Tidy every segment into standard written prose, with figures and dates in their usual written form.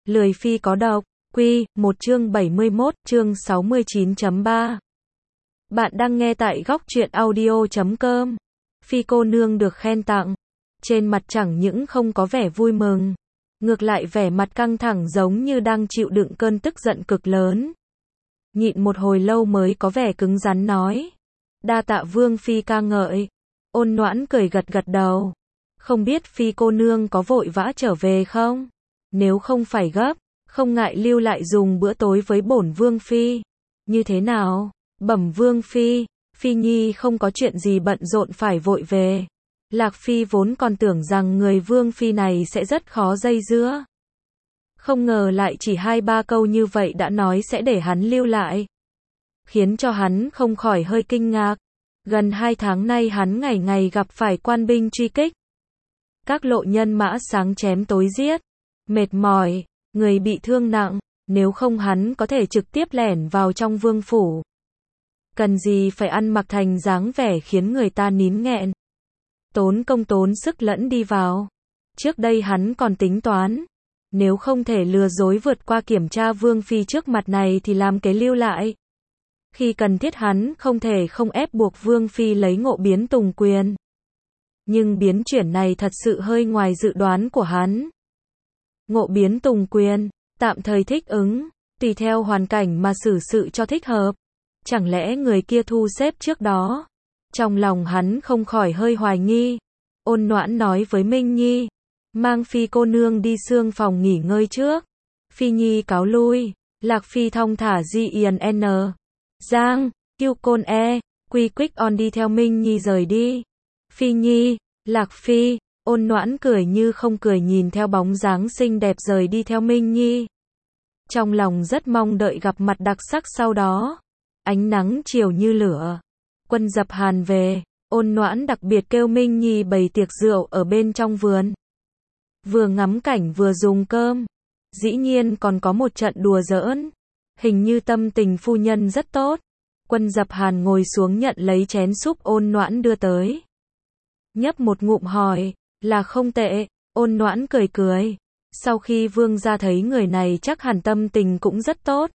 Lười phi có độc, Quy, 1 chương 71, chương 69.3. Bạn đang nghe tại góc truyện audio.com. Phi cô nương được khen tặng. Trên mặt chẳng những không có vẻ vui mừng, ngược lại vẻ mặt căng thẳng giống như đang chịu đựng cơn tức giận cực lớn. Nhịn một hồi lâu mới có vẻ cứng rắn nói. Đa tạ Vương phi ca ngợi. Ôn Noãn cười gật gật đầu. Không biết phi cô nương có vội vã trở về không? Nếu không phải gấp, không ngại lưu lại dùng bữa tối với bổn Vương phi. Như thế nào? Bẩm Vương phi, Phi Nhi không có chuyện gì bận rộn phải vội về. Lạc phi vốn còn tưởng rằng người Vương phi này sẽ rất khó dây dưa. Không ngờ lại chỉ 2-3 câu như vậy đã nói sẽ để hắn lưu lại. Khiến cho hắn không khỏi hơi kinh ngạc. Gần 2 tháng nay hắn ngày ngày gặp phải quan binh truy kích. Các lộ nhân mã sáng chém tối giết. Mệt mỏi, người bị thương nặng, nếu không hắn có thể trực tiếp lẻn vào trong vương phủ. Cần gì phải ăn mặc thành dáng vẻ khiến người ta nín nghẹn. Tốn công tốn sức lẫn đi vào. Trước đây hắn còn tính toán. Nếu không thể lừa dối vượt qua kiểm tra Vương phi trước mặt này thì làm kế lưu lại. Khi cần thiết hắn không thể không ép buộc Vương phi lấy Ngộ Biến Tùng Quyền. Nhưng biến chuyển này thật sự hơi ngoài dự đoán của hắn. Ngộ Biến Tùng Quyền, tạm thời thích ứng, tùy theo hoàn cảnh mà xử sự cho thích hợp. Chẳng lẽ người kia thu xếp trước đó? Trong lòng hắn không khỏi hơi hoài nghi. Ôn Noãn nói với Minh Nhi, mang phi cô nương đi xương phòng nghỉ ngơi trước. Phi Nhi cáo lui. Lạc phi thong thả GIN Giang, Kiêu Côn Quy Quick On đi theo Minh Nhi rời đi. Phi Nhi, Lạc phi. Ôn Noãn cười như không cười nhìn theo bóng dáng xinh đẹp rời đi theo Minh Nhi. Trong lòng rất mong đợi gặp mặt đặc sắc sau đó. Ánh nắng chiều như lửa. Quân Dập Hàn về. Ôn Noãn đặc biệt kêu Minh Nhi bày tiệc rượu ở bên trong vườn. Vừa ngắm cảnh vừa dùng cơm. Dĩ nhiên còn có một trận đùa giỡn. Hình như tâm tình phu nhân rất tốt. Quân Dập Hàn ngồi xuống nhận lấy chén súp Ôn Noãn đưa tới. Nhấp một ngụm hỏi, là không tệ. Ôn Noãn cười cười. Sau khi Vương gia thấy người này chắc hẳn tâm tình cũng rất tốt.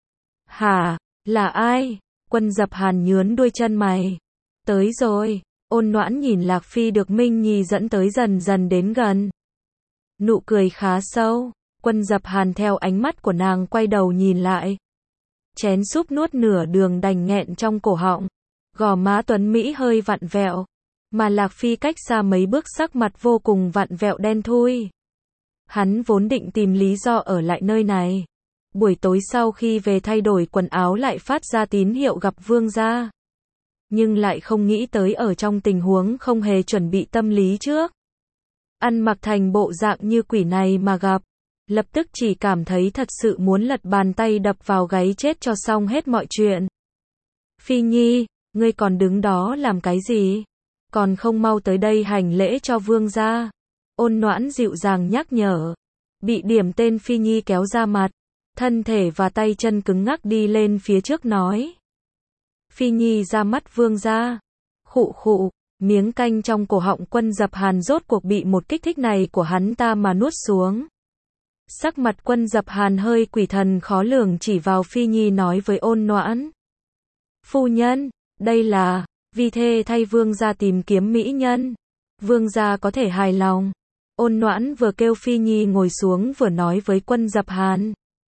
Hả, là ai? Quân Dập Hàn nhướn đuôi chân mày. Tới rồi. Ôn Noãn nhìn Lạc phi được Minh Nhi dẫn tới dần dần đến gần. Nụ cười khá sâu. Quân Dập Hàn theo ánh mắt của nàng quay đầu nhìn lại. Chén súp nuốt nửa đường đành nghẹn trong cổ họng. Gò má tuấn Mỹ hơi vặn vẹo. Mà Lạc phi cách xa mấy bước sắc mặt vô cùng vặn vẹo đen thui. Hắn vốn định tìm lý do ở lại nơi này. Buổi tối sau khi về thay đổi quần áo lại phát ra tín hiệu gặp Vương gia. Nhưng lại không nghĩ tới ở trong tình huống không hề chuẩn bị tâm lý trước. Ăn mặc thành bộ dạng như quỷ này mà gặp. Lập tức chỉ cảm thấy thật sự muốn lật bàn tay đập vào gáy chết cho xong hết mọi chuyện. Phi Nhi, ngươi còn đứng đó làm cái gì? Còn không mau tới đây hành lễ cho Vương gia. Ôn Noãn dịu dàng nhắc nhở. Bị điểm tên Phi Nhi kéo ra mặt. Thân thể và tay chân cứng ngắc đi lên phía trước nói. Phi Nhi ra mắt Vương gia. Khụ khụ, miếng canh trong cổ họng Quân Dập Hàn rốt cuộc bị một kích thích này của hắn ta mà nuốt xuống. Sắc mặt Quân Dập Hàn hơi quỷ thần khó lường chỉ vào Phi Nhi nói với Ôn Noãn. Phu nhân, đây là, vi thê thay Vương gia tìm kiếm mỹ nhân. Vương gia có thể hài lòng. Ôn Noãn vừa kêu Phi Nhi ngồi xuống vừa nói với Quân Dập Hàn.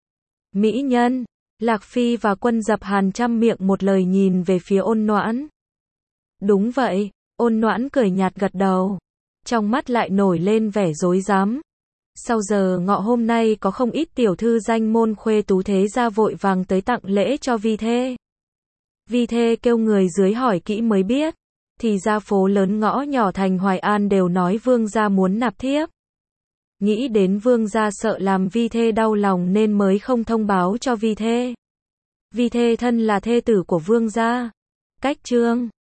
Mỹ nhân. Lạc phi và Quân Dập Hàn trăm miệng một lời nhìn về phía Ôn Noãn. Đúng vậy. Ôn Noãn cười nhạt gật đầu. Trong mắt lại nổi lên vẻ rối rắm. Sau giờ ngọ hôm nay có không ít tiểu thư danh môn khuê tú thế gia vội vàng tới tặng lễ cho vi thê. Vi thê kêu người dưới hỏi kỹ mới biết. Thì ra phố lớn ngõ nhỏ thành Hoài An đều nói Vương gia muốn nạp thiếp. Nghĩ đến Vương gia sợ làm vi thê đau lòng nên mới không thông báo cho vi thê. Vi thê thân là thê tử của Vương gia. Cách chương